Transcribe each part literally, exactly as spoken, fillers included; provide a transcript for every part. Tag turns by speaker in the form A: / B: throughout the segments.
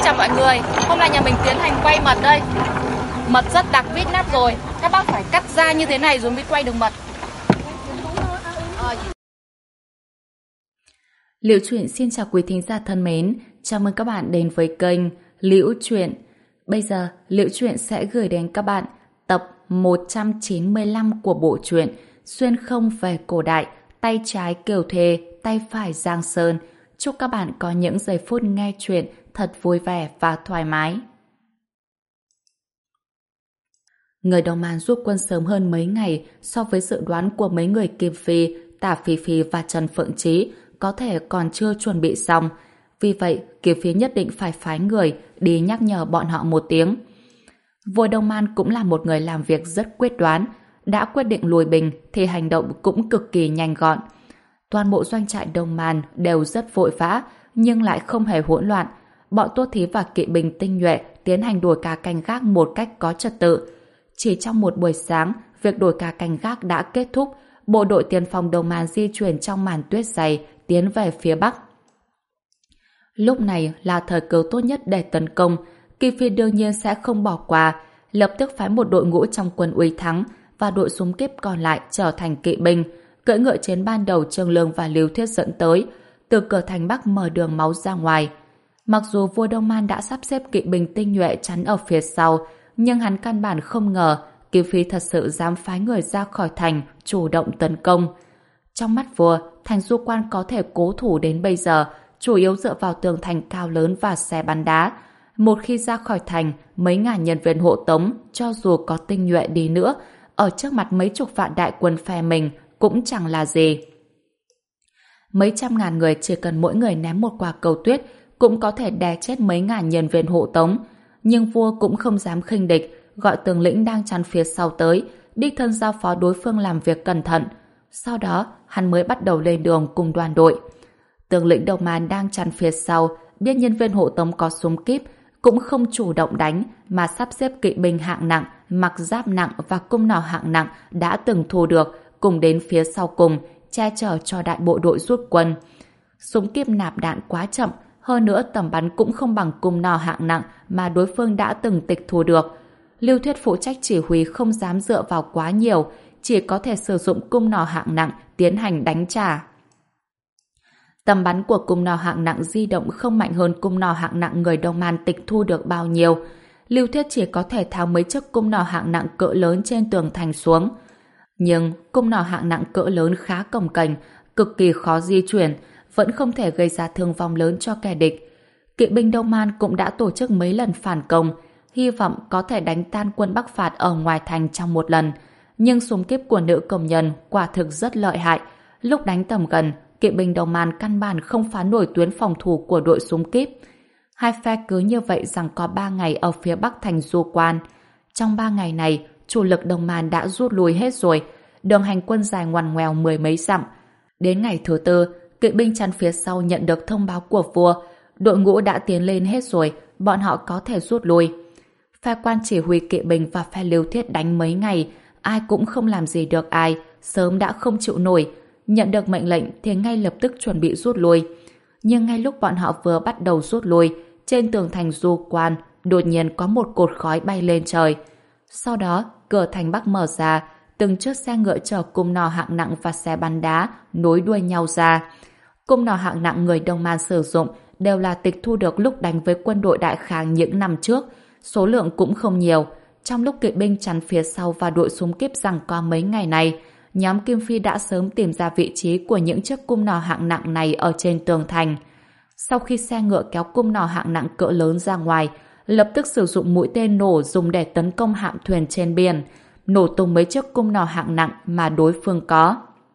A: chào mọi người. Hôm nay nhà mình tiến hành quay mật đây. Mật rất đặc vít nắp rồi. Các bác phải cắt ra như thế này rồi mới quay được mật.
B: Liễu Chuyện xin chào quý thính giả thân mến. Chào mừng các bạn đến với kênh Liễu Chuyện. Bây giờ Liễu Chuyện sẽ gửi đến các bạn tập một trăm chín mươi lăm của bộ truyện Xuyên không về cổ đại, tay trái Kiều Thề, tay phải Giang Sơn. Chúc các bạn có những giây phút nghe chuyện thật vui vẻ và thoải mái. Người Đông Man rút quân sớm hơn mấy ngày so với dự đoán của mấy người Kim Phi, Tả Phi Phi và Trần Phượng Trí, có thể còn chưa chuẩn bị xong. Vì vậy, Kim Phi nhất định phải phái người đi nhắc nhở bọn họ một tiếng. Vua Đông Man cũng là một người làm việc rất quyết đoán. Đã quyết định lùi binh thì hành động cũng cực kỳ nhanh gọn. Toàn bộ doanh trại Đông Man đều rất vội vã nhưng lại không hề hỗn loạn. Bọn tốt thí và kỵ binh tinh nhuệ tiến hành đổi ca canh gác một cách có trật tự. Chỉ trong một buổi sáng, việc đổi ca canh gác đã kết thúc. Bộ đội tiên phong Đông Man di chuyển trong màn tuyết dày tiến về phía Bắc. Lúc này là thời cơ tốt nhất để tấn công. Kim Phi đương nhiên sẽ không bỏ qua, lập tức phái một đội ngũ trong quân Uy Thắng và đội súng kíp còn lại trở thành kỵ binh, cưỡi ngựa chiến ban đầu Trương Lương và Lưu Thiết dẫn tới, từ cửa thành Bắc mở đường máu ra ngoài. Mặc dù vua Đông Man đã sắp xếp kỵ binh tinh nhuệ chắn ở phía sau, nhưng hắn căn bản không ngờ Kim Phi thật sự dám phái người ra khỏi thành chủ động tấn công. Trong mắt vua, thành Du Quan có thể cố thủ đến bây giờ chủ yếu dựa vào tường thành cao lớn và xe bắn đá. Một khi ra khỏi thành, mấy ngàn nhân viên hộ tống, cho dù có tinh nhuệ đi nữa, ở trước mặt mấy chục vạn đại quân phe mình cũng chẳng là gì. Mấy trăm ngàn người chỉ cần mỗi người ném một quả cầu tuyết cũng có thể đè chết mấy ngàn nhân viên hộ tống. Nhưng vua cũng không dám khinh địch, gọi tướng lĩnh đang chắn phía sau tới, đích thân giao phó đối phương làm việc cẩn thận. Sau đó, hắn mới bắt đầu lên đường cùng đoàn đội. Tướng lĩnh Đông Man đang chắn phía sau, biết nhân viên hộ tống có súng kíp, cũng không chủ động đánh mà sắp xếp kỵ binh hạng nặng, mặc giáp nặng và cung nỏ hạng nặng đã từng thu được cùng đến phía sau cùng, che chở cho đại bộ đội rút quân. Súng kíp nạp đạn quá chậm, hơn nữa tầm bắn cũng không bằng cung nỏ hạng nặng mà đối phương đã từng tịch thu được. Lưu Thiết phụ trách chỉ huy không dám dựa vào quá nhiều, chỉ có thể sử dụng cung nỏ hạng nặng tiến hành đánh trả. Tầm bắn của cung nỏ hạng nặng di động không mạnh hơn cung nỏ hạng nặng người Đông Man tịch thu được bao nhiêu. Lưu Thiết chỉ có thể tháo mấy chiếc cung nỏ hạng nặng cỡ lớn trên tường thành xuống. Nhưng cung nỏ hạng nặng cỡ lớn khá cồng kềnh, cực kỳ khó di chuyển, vẫn không thể gây ra thương vong lớn cho kẻ địch. Kỵ binh Đông Man cũng đã tổ chức mấy lần phản công, hy vọng có thể đánh tan quân Bắc phạt ở ngoài thành trong một lần. Nhưng súng kíp của nữ công nhân quả thực rất lợi hại. Lúc đánh tầm gần, kỵ binh Đông Man căn bản không phá nổi tuyến phòng thủ của đội súng kíp. Hai phe cứ như vậy rằng có ba ngày ở phía Bắc thành Du Quan. Trong ba ngày này, chủ lực Đông Man đã rút lui hết rồi. Đường hành quân dài ngoằn ngoèo mười mấy dặm. Đến ngày thứ tư, kỵ binh chắn phía sau nhận được thông báo của vua. Đội ngũ đã tiến lên hết rồi, bọn họ có thể rút lui. Phe quan chỉ huy kỵ binh và phe Lưu Thiết đánh mấy ngày, ai cũng không làm gì được ai, sớm đã không chịu nổi. Nhận được mệnh lệnh thì ngay lập tức chuẩn bị rút lui. Nhưng ngay lúc bọn họ vừa bắt đầu rút lui, trên tường thành Du Quan đột nhiên có một cột khói bay lên trời. Sau đó, cửa thành Bắc mở ra, từng chiếc xe ngựa chở cung nỏ hạng nặng và xe bắn đá nối đuôi nhau ra. Cung nỏ hạng nặng người Đông Man sử dụng đều là tịch thu được lúc đánh với quân đội Đại Khang những năm trước, số lượng cũng không nhiều. Trong lúc kỵ binh chắn phía sau và đội súng kíp giằng co mấy ngày này, nhóm Kim Phi đã sớm tìm ra vị trí của những chiếc cung nỏ hạng nặng này ở trên tường thành. Sau khi xe ngựa kéo cung nỏ hạng nặng cỡ lớn ra ngoài, lập tức sử dụng mũi tên nổ dùng để tấn công hạm thuyền trên biển, nổ tung mấy chiếc cung nỏ hạng nặng mà đối phương có.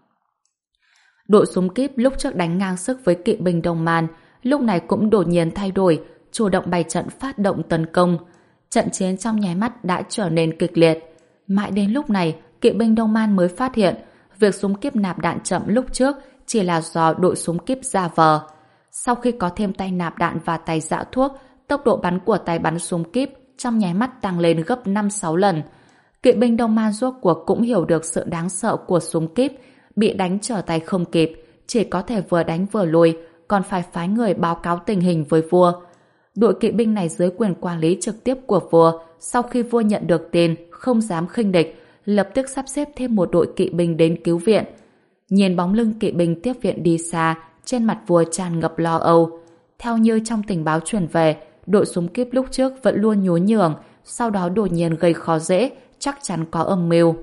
B: Đội súng kíp lúc trước đánh ngang sức với kỵ binh Đông Man, lúc này cũng đột nhiên thay đổi, chủ động bày trận phát động tấn công. Trận chiến trong nháy mắt đã trở nên kịch liệt. Mãi đến lúc này, kỵ binh Đông Man mới phát hiện việc súng kíp nạp đạn chậm lúc trước chỉ là do đội súng kíp giả vờ. Sau khi có thêm tay nạp đạn và tay giã thuốc, tốc độ bắn của tay bắn súng kíp trong nháy mắt tăng lên gấp năm sáu lần. Kỵ binh Đông Man rốt cuộc cũng hiểu được sự đáng sợ của súng kíp, bị đánh trở tay không kịp, chỉ có thể vừa đánh vừa lùi, còn phải phái người báo cáo tình hình với vua. Đội kỵ binh này dưới quyền quản lý trực tiếp của vua, sau khi vua nhận được tin không dám khinh địch, lập tức sắp xếp thêm một đội kỵ binh đến cứu viện. Nhìn bóng lưng kỵ binh tiếp viện đi xa, trên mặt vua tràn ngập lo âu. Theo như trong tình báo truyền về, đội súng kíp lúc trước vẫn luôn nhún nhường, sau đó đột nhiên gây khó dễ, chắc chắn có âm mưu.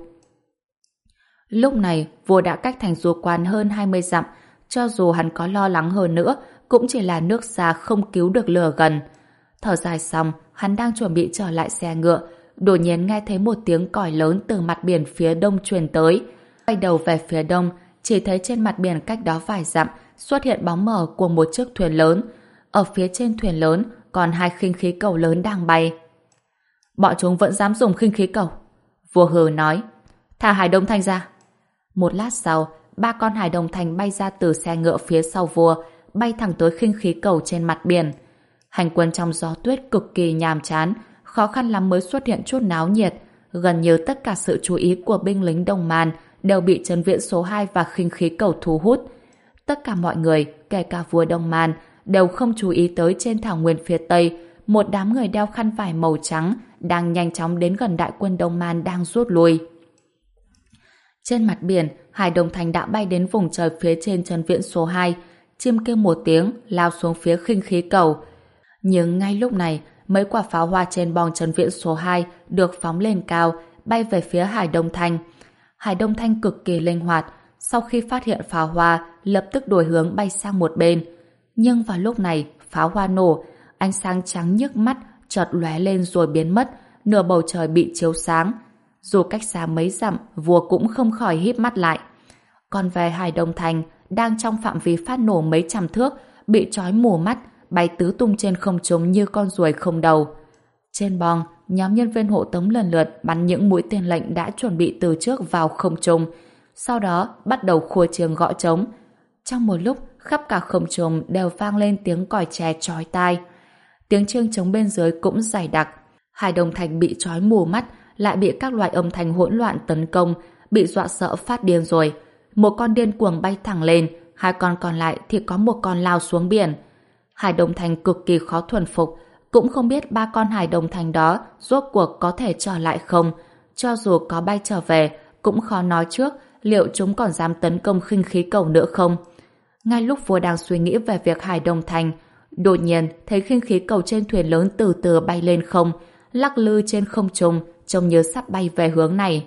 B: Lúc này, vua đã cách thành du quan hơn hai mươi dặm, cho dù hắn có lo lắng hơn nữa, cũng chỉ là nước xa không cứu được lửa gần. Thở dài xong, hắn đang chuẩn bị trở lại xe ngựa, đột nhiên nghe thấy một tiếng còi lớn từ mặt biển phía đông truyền tới. Quay đầu về phía đông, chỉ thấy trên mặt biển cách đó vài dặm xuất hiện bóng mờ của một chiếc thuyền lớn. Ở phía trên thuyền lớn còn hai khinh khí cầu lớn đang bay. Bọn chúng vẫn dám dùng khinh khí cầu. Vua hừ nói, thả Hải Đông Thanh ra. Một lát sau, ba con hải đồng thành bay ra từ xe ngựa phía sau vua, bay thẳng tới khinh khí cầu trên mặt biển. Hành quân trong gió tuyết cực kỳ nhàm chán, khó khăn lắm mới xuất hiện chút náo nhiệt. Gần như tất cả sự chú ý của binh lính Đông Man đều bị trấn viện số hai và khinh khí cầu thu hút. Tất cả mọi người, kể cả vua Đông Man, đều không chú ý tới trên thảo nguyên phía Tây, một đám người đeo khăn vải màu trắng đang nhanh chóng đến gần đại quân Đông Man đang rút lui. Trên mặt biển, Hải Đồng Thành đã bay đến vùng trời phía trên trấn viện số hai, chim kêu một tiếng, lao xuống phía khinh khí cầu. Nhưng ngay lúc này, mấy quả pháo hoa trên bong trấn viện số hai được phóng lên cao, bay về phía Hải Đông Thành. Hải Đông Thanh cực kỳ linh hoạt, sau khi phát hiện pháo hoa, lập tức đổi hướng bay sang một bên. Nhưng vào lúc này, pháo hoa nổ, ánh sáng trắng nhức mắt, chợt lóe lên rồi biến mất, nửa bầu trời bị chiếu sáng. Dù cách xa mấy dặm, vua cũng không khỏi híp mắt lại. Còn về Hải Đông Thành, đang trong phạm vi phát nổ mấy trăm thước, bị trói mù mắt, bay tứ tung trên không trung như con ruồi không đầu. Trên bong, nhóm nhân viên hộ tống lần lượt bắn những mũi tên lệnh đã chuẩn bị từ trước vào không trung, sau đó bắt đầu khua chiêng gõ trống. Trong một lúc, khắp cả không trung đều vang lên tiếng còi chè chói tai. Tiếng chiêng trống bên dưới cũng dày đặc. Hải Đông Thành bị trói mù mắt, lại bị các loại âm thanh hỗn loạn tấn công, bị dọa sợ phát điên rồi. Một con điên cuồng bay thẳng lên, hai con còn lại thì có một con lao xuống biển. Hải Đông Thành cực kỳ khó thuần phục, cũng không biết ba con Hải Đông Thành đó rốt cuộc có thể trở lại không. Cho dù có bay trở về, cũng khó nói trước liệu chúng còn dám tấn công khinh khí cầu nữa không. Ngay lúc vua đang suy nghĩ về việc Hải Đông Thành, đột nhiên thấy khinh khí cầu trên thuyền lớn từ từ bay lên không, lắc lư trên không trung, trông như sắp bay về hướng này.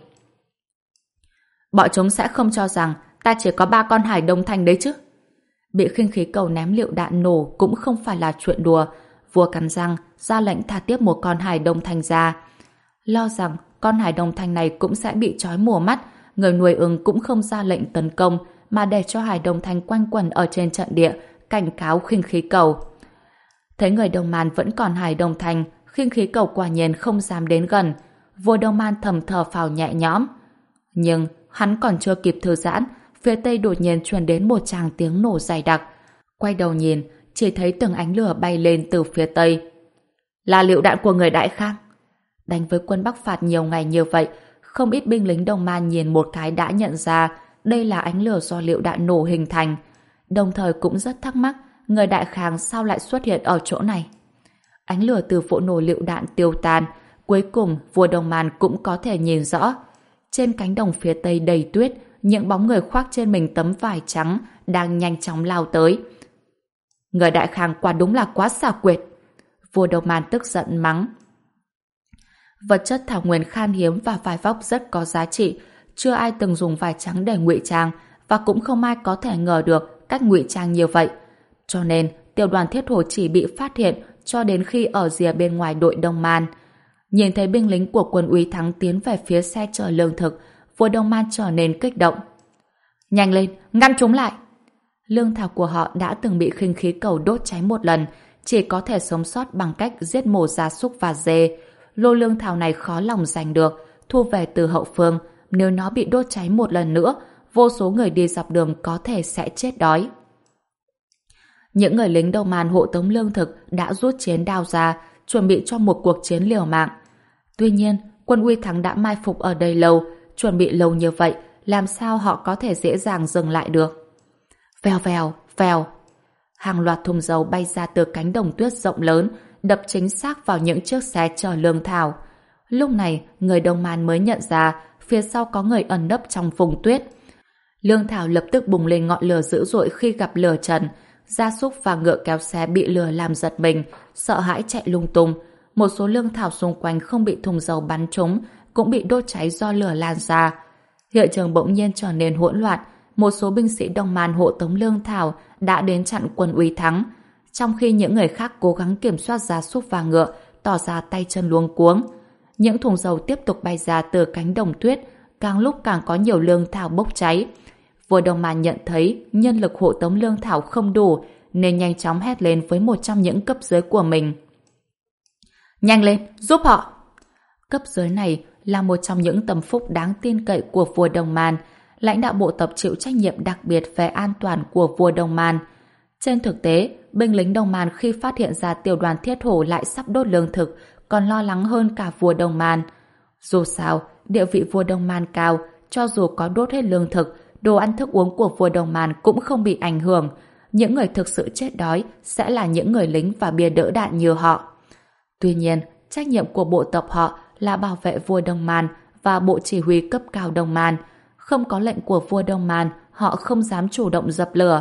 B: Bọn chúng sẽ không cho rằng ta chỉ có ba con Hải Đông Thành đấy chứ. Bị khinh khí cầu ném lựu đạn nổ cũng không phải là chuyện đùa. Vua cắn răng, ra lệnh thả tiếp một con Hải Đông Thành ra. Lo rằng con Hải Đông Thành này cũng sẽ bị trói mù mắt, người nuôi ưng cũng không ra lệnh tấn công, mà để cho Hải Đông Thành quanh quẩn ở trên trận địa, cảnh cáo khinh khí cầu. Thấy người Đông Man vẫn còn Hải Đông Thành, khinh khí cầu quả nhiên không dám đến gần. Vua Đông Man thầm thở phào nhẹ nhõm. Nhưng hắn còn chưa kịp thư giãn, phía tây đột nhiên truyền đến một tràng tiếng nổ dày đặc. Quay đầu nhìn, chỉ thấy từng ánh lửa bay lên từ phía tây. Là lựu đạn của người Đại Khang. Đánh với quân Bắc phạt nhiều ngày như vậy, không ít binh lính Đông Man nhìn một cái đã nhận ra đây là ánh lửa do lựu đạn nổ hình thành. Đồng thời cũng rất thắc mắc người Đại Khang sao lại xuất hiện ở chỗ này. Ánh lửa từ vụ nổ lựu đạn tiêu tan, cuối cùng vua Đông Man cũng có thể nhìn rõ. Trên cánh đồng phía tây đầy tuyết, những bóng người khoác trên mình tấm vải trắng đang nhanh chóng lao tới. Người Đại Khang quả đúng là quá xảo quyệt. Vua Đông Man tức giận mắng. Vật chất thảo nguyên khan hiếm và vải vóc rất có giá trị, chưa ai từng dùng vải trắng để ngụy trang, và cũng không ai có thể ngờ được cách ngụy trang như vậy. Cho nên tiểu đoàn thiết hổ chỉ bị phát hiện cho đến khi ở rìa bên ngoài đội Đông Man. Nhìn thấy binh lính của quân Úy Thắng tiến về phía xe chở lương thực, vua Đông Man trở nên kích động. Nhanh lên, ngăn chúng lại! Lương thảo của họ đã từng bị khinh khí cầu đốt cháy một lần, chỉ có thể sống sót bằng cách giết mổ gia súc và dê. Lô lương thảo này khó lòng giành được, thu về từ hậu phương. Nếu nó bị đốt cháy một lần nữa, vô số người đi dọc đường có thể sẽ chết đói. Những người lính Đông Man hộ tống lương thực đã rút chiến đao ra, chuẩn bị cho một cuộc chiến liều mạng. Tuy nhiên, quân Uy Thắng đã mai phục ở đây lâu, chuẩn bị lâu như vậy, làm sao họ có thể dễ dàng dừng lại được? Vèo vèo, vèo. Hàng loạt thùng dầu bay ra từ cánh đồng tuyết rộng lớn, đập chính xác vào những chiếc xe chở lương thảo. Lúc này, người Đông Man mới nhận ra phía sau có người ẩn nấp trong vùng tuyết. Lương thảo lập tức bùng lên ngọn lửa dữ dội khi gặp lửa trần. Gia súc và ngựa kéo xe bị lửa làm giật mình, sợ hãi chạy lung tung. Một số lương thảo xung quanh không bị thùng dầu bắn trúng, cũng bị đốt cháy do lửa lan ra. Hiện trường bỗng nhiên trở nên hỗn loạn. Một số binh sĩ Đông Man hộ tống lương thảo đã đến chặn quân Uy Thắng, trong khi những người khác cố gắng kiểm soát gia súc và ngựa, tỏ ra tay chân luống cuống. Những thùng dầu tiếp tục bay ra từ cánh đồng tuyết, càng lúc càng có nhiều lương thảo bốc cháy. Vua Đông Man nhận thấy nhân lực hộ tống lương thảo không đủ, nên nhanh chóng hét lên với một trong những cấp dưới của mình. Nhanh lên, giúp họ! Cấp dưới này là một trong những tâm phúc đáng tin cậy của vua Đông Man, lãnh đạo bộ tộc chịu trách nhiệm đặc biệt về an toàn của vua Đông Man. Trên thực tế, binh lính Đông Man khi phát hiện ra tiểu đoàn thiết hổ lại sắp đốt lương thực, còn lo lắng hơn cả vua Đông Man. Dù sao, địa vị vua Đông Man cao, cho dù có đốt hết lương thực, đồ ăn thức uống của vua Đông Man cũng không bị ảnh hưởng. Những người thực sự chết đói sẽ là những người lính và bia đỡ đạn như họ. Tuy nhiên, trách nhiệm của bộ tộc họ là bảo vệ vua Đông Man và bộ chỉ huy cấp cao Đông Man. Không có lệnh của vua Đông Man, họ không dám chủ động dập lửa.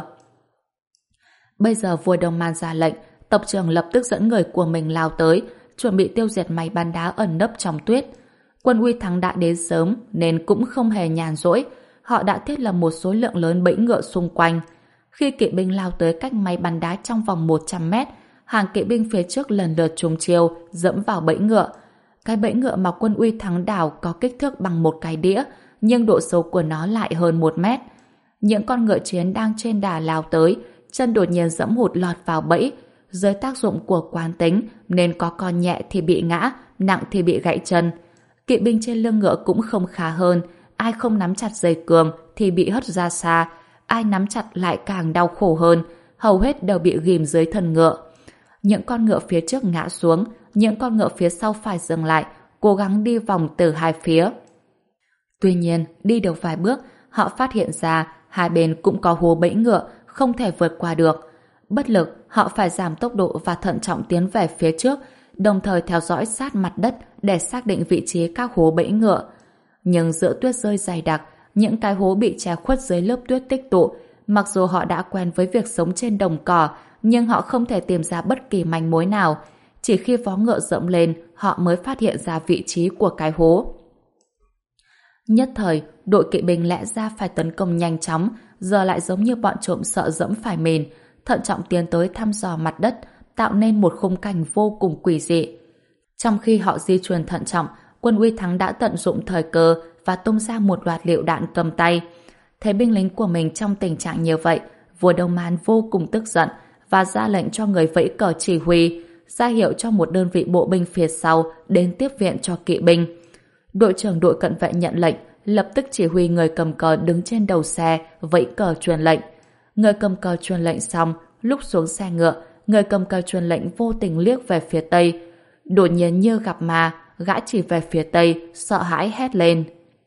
B: Bây giờ vua Đông Man ra lệnh, tộc trưởng lập tức dẫn người của mình lao tới, chuẩn bị tiêu diệt máy bắn đá ẩn nấp trong tuyết. Quân Uy Thắng đã đến sớm nên cũng không hề nhàn rỗi. Họ đã thiết lập một số lượng lớn bẫy ngựa xung quanh. Khi kỵ binh lao tới cách máy bắn đá trong vòng một trăm mét, hàng kỵ binh phía trước lần lượt trúng chiêu, dẫm vào bẫy ngựa. Cái bẫy ngựa mà quân Uy Thắng đào có kích thước bằng một cái đĩa, nhưng độ sâu của nó lại hơn một mét. Những con ngựa chiến đang trên đà lao tới, chân đột nhiên dẫm hụt lọt vào bẫy. Dưới tác dụng của quán tính nên có con nhẹ thì bị ngã, nặng thì bị gãy chân. Kỵ binh trên lưng ngựa cũng không khá hơn, ai không nắm chặt dây cương thì bị hất ra xa, ai nắm chặt lại càng đau khổ hơn, hầu hết đều bị ghim dưới thân ngựa. Những con ngựa phía trước ngã xuống, những con ngựa phía sau phải dừng lại, cố gắng đi vòng từ hai phía. Tuy nhiên, đi được vài bước, họ phát hiện ra hai bên cũng có hố bẫy ngựa, không thể vượt qua được. Bất lực, họ phải giảm tốc độ và thận trọng tiến về phía trước, đồng thời theo dõi sát mặt đất để xác định vị trí các hố bẫy ngựa. Nhưng giữa tuyết rơi dày đặc, những cái hố bị che khuất dưới lớp tuyết tích tụ. Mặc dù họ đã quen với việc sống trên đồng cỏ, nhưng họ không thể tìm ra bất kỳ manh mối nào. Chỉ khi vó ngựa rộng lên, họ mới phát hiện ra vị trí của cái hố. Nhất thời, đội kỵ binh lẽ ra phải tấn công nhanh chóng, giờ lại giống như bọn trộm sợ dẫm phải mìn, thận trọng tiến tới thăm dò mặt đất, tạo nên một khung cảnh vô cùng quỷ dị. Trong khi họ di chuyển thận trọng, quân Uy Thắng đã tận dụng thời cơ và tung ra một loạt lựu đạn cầm tay. Thấy binh lính của mình trong tình trạng như vậy, vua Đông Man vô cùng tức giận và ra lệnh cho người vẫy cờ chỉ huy, ra hiệu cho một đơn vị bộ binh phía sau đến tiếp viện cho kỵ binh. Đội trưởng đội cận vệ nhận lệnh, lập tức chỉ huy người cầm cờ đứng trên đầu xe vẫy cờ truyền lệnh. Người cầm cờ truyền lệnh xong, lúc xuống xe ngựa, người cầm cờ truyền lệnh vô tình liếc về phía tây. Đột nhiên như gặp ma, gã chỉ về phía tây, sợ hãi hét lên.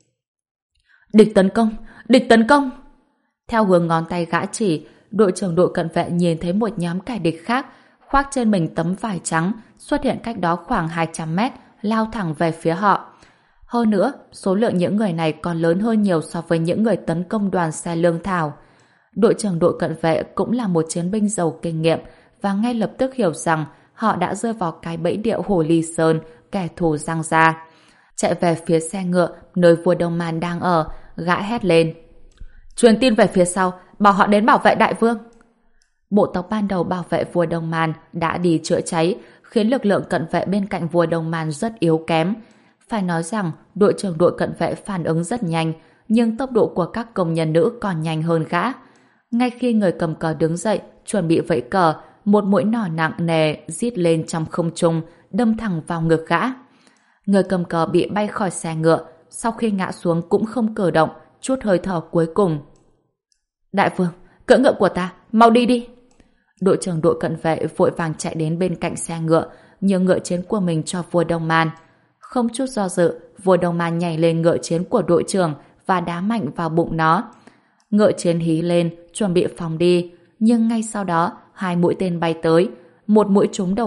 B: Địch tấn công! Địch tấn công! Theo hướng ngón tay gã chỉ, đội trưởng đội cận vệ nhìn thấy một nhóm kẻ địch khác, khoác trên mình tấm vải trắng, xuất hiện cách đó khoảng hai trăm mét, lao thẳng về phía họ. Hơn nữa, số lượng những người này còn lớn hơn nhiều so với những người tấn công đoàn xe lương thảo. Đội trưởng đội cận vệ cũng là một chiến binh giàu kinh nghiệm và ngay lập tức hiểu rằng họ đã rơi vào cái bẫy điệu Hồ Ly Sơn, kẻ thù giăng ra. Chạy về phía xe ngựa, nơi vua Đông Man đang ở, gã hét lên. Truyền tin về phía sau, bảo họ đến bảo vệ đại vương. Bộ tộc ban đầu bảo vệ vua Đông Man đã đi chữa cháy, khiến lực lượng cận vệ bên cạnh vua Đông Man rất yếu kém. Phải nói rằng, đội trưởng đội cận vệ phản ứng rất nhanh, nhưng tốc độ của các công nhân nữ còn nhanh hơn gã. Ngay khi người cầm cờ đứng dậy, chuẩn bị vẫy cờ, một mũi nỏ nặng nề rít lên trong không trung, đâm thẳng vào ngực gã. Người cầm cờ bị bay khỏi xe ngựa, sau khi ngã xuống cũng không cử động, chút hơi thở cuối cùng. Đại vương, cưỡi ngựa của ta, mau đi đi. Đội trưởng đội cận vệ vội vàng chạy đến bên cạnh xe ngựa, nhường ngựa chiến của mình cho vua Đông Man. Không chút do dự, vua Đông Man nhảy lên ngựa chiến của đội trưởng và đá mạnh vào bụng nó. Ngựa chiến hí lên, chuẩn bị phóng đi, nhưng ngay sau đó hai mũi tên bay tới, một mũi trúng đầu ngựa,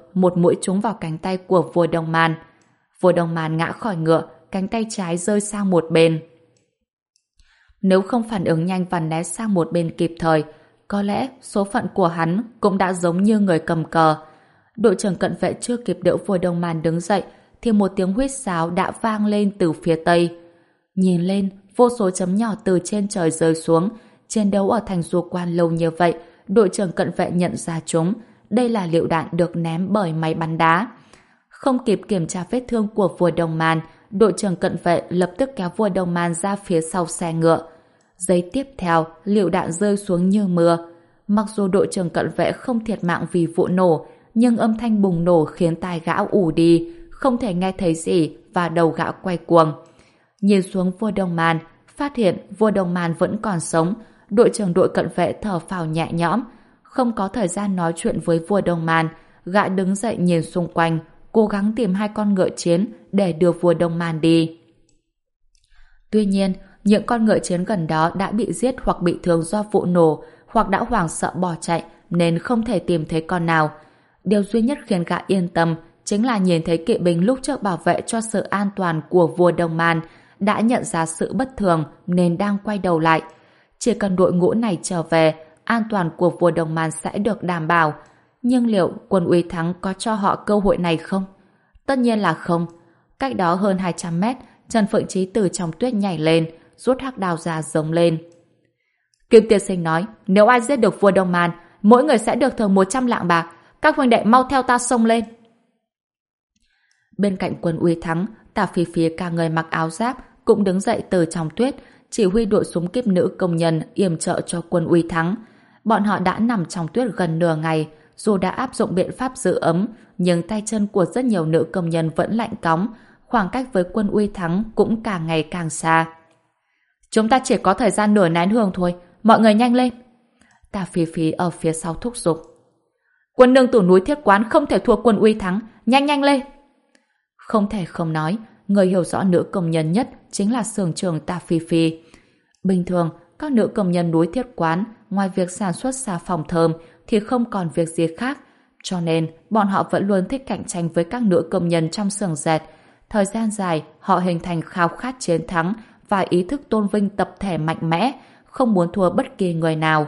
B: một mũi trúng vào cánh tay của vua Đông Man. Vua Đông Man ngã khỏi ngựa, cánh tay trái rơi sang một bên. Nếu không phản ứng nhanh và né sang một bên kịp thời, có lẽ số phận của hắn cũng đã giống như người cầm cờ. Đội trưởng cận vệ chưa kịp đỡ vua Đông Man đứng dậy, thì một tiếng huýt sáo đã vang lên từ phía tây. Nhìn lên, vô số chấm nhỏ từ trên trời rơi xuống. Chiến đấu ở thành du quan lâu như vậy, đội trưởng cận vệ nhận ra chúng. Đây là lựu đạn được ném bởi máy bắn đá. Không kịp kiểm tra vết thương của vua Đông Man, đội trưởng cận vệ lập tức kéo vua Đông Man ra phía sau xe ngựa. Giây tiếp theo, lựu đạn rơi xuống như mưa. Mặc dù đội trưởng cận vệ không thiệt mạng vì vụ nổ, nhưng âm thanh bùng nổ khiến tai gã ù đi, không thể nghe thấy gì và đầu gã quay cuồng. Nhìn xuống vua Đông Man, phát hiện vua Đông Man vẫn còn sống, đội trưởng đội cận vệ thở phào nhẹ nhõm. Không có thời gian nói chuyện với vua Đông Man, gã đứng dậy nhìn xung quanh, cố gắng tìm hai con ngựa chiến để đưa vua Đông Man đi. Tuy nhiên, những con ngựa chiến gần đó đã bị giết hoặc bị thương do vụ nổ, hoặc đã hoảng sợ bỏ chạy nên không thể tìm thấy con nào. Điều duy nhất khiến gã yên tâm chính là nhìn thấy kỵ binh lúc trước bảo vệ cho sự an toàn của vua Đông Man đã nhận ra sự bất thường nên đang quay đầu lại. Chỉ cần đội ngũ này trở về, an toàn của vua Đông Man sẽ được đảm bảo. Nhưng liệu quân Uy Thắng có cho họ cơ hội này không? Tất nhiên là không. Cách đó hơn hai trăm mét, Trần Phượng Chí từ trong tuyết nhảy lên, rút hắc đao ra giống lên. Kim tiên sinh nói, nếu ai giết được vua Đông Man, mỗi người sẽ được thưởng một trăm lạng bạc. Các huynh đệ mau theo ta xông lên. Bên cạnh quân Uy Thắng, Tả Phi Phi cả người mặc áo giáp cũng đứng dậy từ trong tuyết, chỉ huy đội súng kíp nữ công nhân yểm trợ cho quân Uy Thắng. Bọn họ đã nằm trong tuyết gần nửa ngày, dù đã áp dụng biện pháp giữ ấm, nhưng tay chân của rất nhiều nữ công nhân vẫn lạnh cóng, khoảng cách với quân Uy Thắng cũng càng ngày càng xa. Chúng ta chỉ có thời gian nửa nén hương thôi, mọi người nhanh lên. Tả Phi Phi ở phía sau thúc giục. Quân nương tử núi Thiết Quán không thể thua quân Uy Thắng, nhanh nhanh lên. Không thể không nói, người hiểu rõ nữ công nhân nhất chính là xưởng trưởng Tả Phi Phi. Bình thường, các nữ công nhân núi Thiết Quán ngoài việc sản xuất xà phòng thơm thì không còn việc gì khác, cho nên bọn họ vẫn luôn thích cạnh tranh với các nữ công nhân trong xưởng dệt. Thời gian dài, họ hình thành khao khát chiến thắng và ý thức tôn vinh tập thể mạnh mẽ, không muốn thua bất kỳ người nào.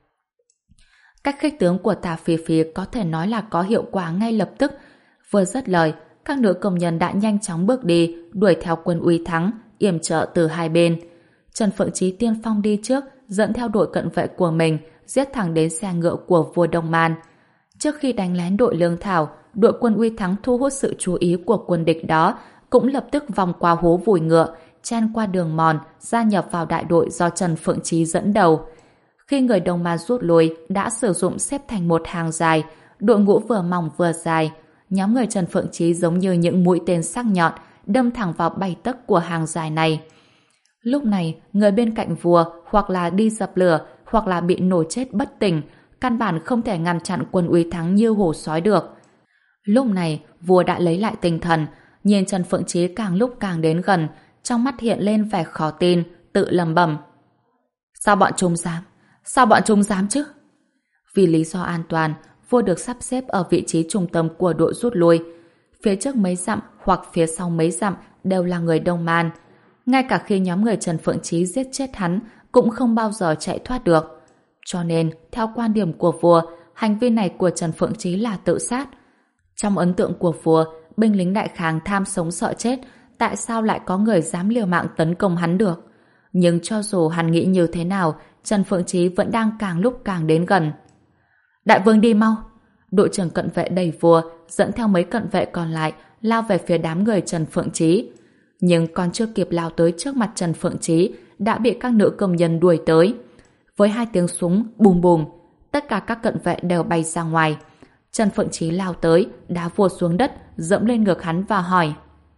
B: Cách khích tướng của Tả Phi Phi có thể nói là có hiệu quả ngay lập tức. Vừa dứt lời, các nữ công nhân đã nhanh chóng bước đi, đuổi theo quân Uy Thắng, yểm trợ từ hai bên. Trần Phượng Chí tiên phong đi trước, dẫn theo đội cận vệ của mình, giết thẳng đến xe ngựa của vua Đông Man. Trước khi đánh lén đội Lương Thảo, đội quân Uy Thắng thu hút sự chú ý của quân địch đó, cũng lập tức vòng qua hố vùi ngựa, chen qua đường mòn, gia nhập vào đại đội do Trần Phượng Chí dẫn đầu. Khi người Đông Man rút lui, đã sử dụng xếp thành một hàng dài, đội ngũ vừa mỏng vừa dài. Nhóm người Trần Phượng Chí giống như những mũi tên sắc nhọn, đâm thẳng vào bảy tấc của hàng dài này. Lúc này, người bên cạnh vua hoặc là đi dập lửa, hoặc là bị nổ chết bất tỉnh, căn bản không thể ngăn chặn quân Uy Thắng như hổ sói được. Lúc này, vua đã lấy lại tinh thần, nhìn Trần Phượng Chí càng lúc càng đến gần, trong mắt hiện lên vẻ khó tin, tự lẩm bẩm. Sao bọn chúng dám? Sao bọn chúng dám chứ? Vì lý do an toàn, vua được sắp xếp ở vị trí trung tâm của đội rút lui. Phía trước mấy dặm hoặc phía sau mấy dặm đều là người Đông Man. Ngay cả khi nhóm người Trần Phượng Chí giết chết hắn, cũng không bao giờ chạy thoát được. Cho nên, theo quan điểm của vua, hành vi này của Trần Phượng Chí là tự sát. Trong ấn tượng của vua, binh lính đại kháng tham sống sợ chết, tại sao lại có người dám liều mạng tấn công hắn được? Nhưng cho dù hắn nghĩ như thế nào, Trần Phượng Chí vẫn đang càng lúc càng đến gần. Đại vương đi mau! Đội trưởng cận vệ đẩy vua, dẫn theo mấy cận vệ còn lại, lao về phía đám người Trần Phượng Chí. Nhưng còn chưa kịp lao tới trước mặt Trần Phượng Chí, đã bị các nữ công nhân đuổi tới. Với hai tiếng súng bùm bùm, tất cả các cận vệ đều bay ra ngoài. Trần Phượng Chí lao tới, đá vua xuống đất, dẫm lên ngực hắn và hỏi: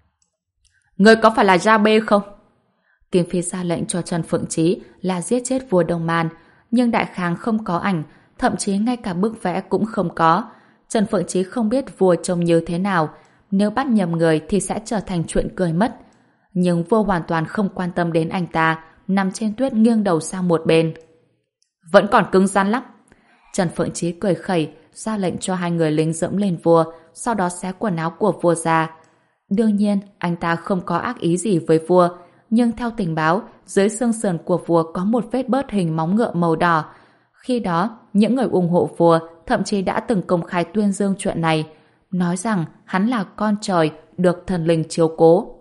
B: Người có phải là Gia Bê không? Kim Phi ra lệnh cho Trần Phượng Chí là giết chết vua Đông Man, nhưng đại kháng không có ảnh, thậm chí ngay cả bức vẽ cũng không có. Trần Phượng Chí không biết vua trông như thế nào, nếu bắt nhầm người thì sẽ trở thành chuyện cười mất. Nhưng vua hoàn toàn không quan tâm đến anh ta, nằm trên tuyết nghiêng đầu sang một bên. Vẫn còn cứng rắn lắm. Trần Phượng Chí cười khẩy, ra lệnh cho hai người lính dẫm lên vua, sau đó xé quần áo của vua ra. Đương nhiên, anh ta không có ác ý gì với vua, nhưng theo tình báo, dưới xương sườn của vua có một vết bớt hình móng ngựa màu đỏ. Khi đó, những người ủng hộ vua thậm chí đã từng công khai tuyên dương chuyện này, nói rằng hắn là con trời được thần linh chiếu cố.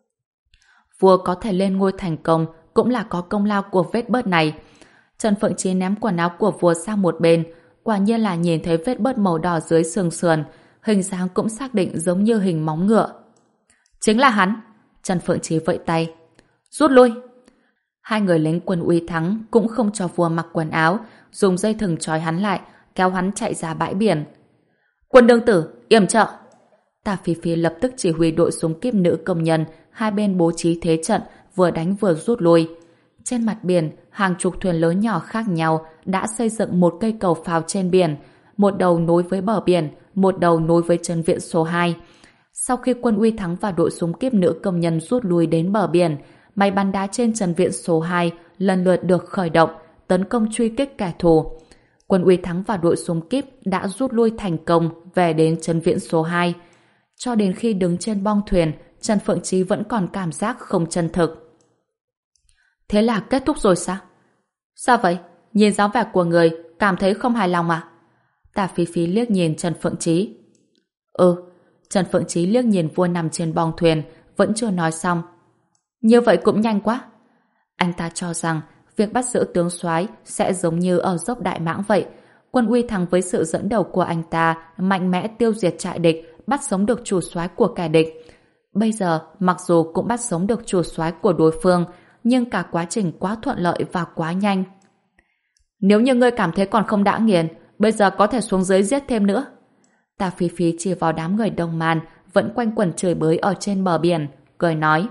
B: Vua có thể lên ngôi thành công cũng là có công lao của vết bớt này. Trần Phượng Chí ném quần áo của vua sang một bên, quả nhiên là nhìn thấy vết bớt màu đỏ dưới xương sườn, hình dáng cũng xác định giống như hình móng ngựa. Chính là hắn. Trần Phượng Chí vẫy tay. Rút lui. Hai người lính quân Uy Thắng cũng không cho vua mặc quần áo, dùng dây thừng trói hắn lại, kéo hắn chạy ra bãi biển. Quân đương tử, yểm trợ. Tả Phi Phi lập tức chỉ huy đội súng kíp nữ công nhân, hai bên bố trí thế trận, vừa đánh vừa rút lui. Trên mặt biển, hàng chục thuyền lớn nhỏ khác nhau đã xây dựng một cây cầu phao trên biển, một đầu nối với bờ biển, một đầu nối với chân viện số hai. Sau khi quân Uy Thắng và đội súng kíp nữ công nhân rút lui đến bờ biển, máy bắn đá trên trần viện số hai lần lượt được khởi động, tấn công truy kích kẻ thù. Quân Uy Thắng và đội súng kíp đã rút lui thành công về đến trần viện số hai. Cho đến khi đứng trên bong thuyền, Trần Phượng Chí vẫn còn cảm giác không chân thực. Thế là kết thúc rồi sao? Sao vậy? Nhìn dáng vẻ của người, cảm thấy không hài lòng à? Tả Phi Phi liếc nhìn Trần Phượng Chí. Ừ. Trần Phượng Chí liếc nhìn vua nằm trên bong thuyền, vẫn chưa nói xong. Như vậy cũng nhanh quá. Anh ta cho rằng việc bắt giữ tướng soái sẽ giống như ở dốc Đại Mãng vậy. Quân Uy Thắng với sự dẫn đầu của anh ta mạnh mẽ tiêu diệt trại địch, bắt sống được chủ soái của kẻ địch. Bây giờ, mặc dù cũng bắt sống được chủ soái của đối phương, nhưng cả quá trình quá thuận lợi và quá nhanh. Nếu như ngươi cảm thấy còn không đã nghiền, bây giờ có thể xuống dưới giết thêm nữa. Tả Phi Phi chỉ vào đám người Đông Man vẫn quanh quẩn chửi bới ở trên bờ biển, cười nói.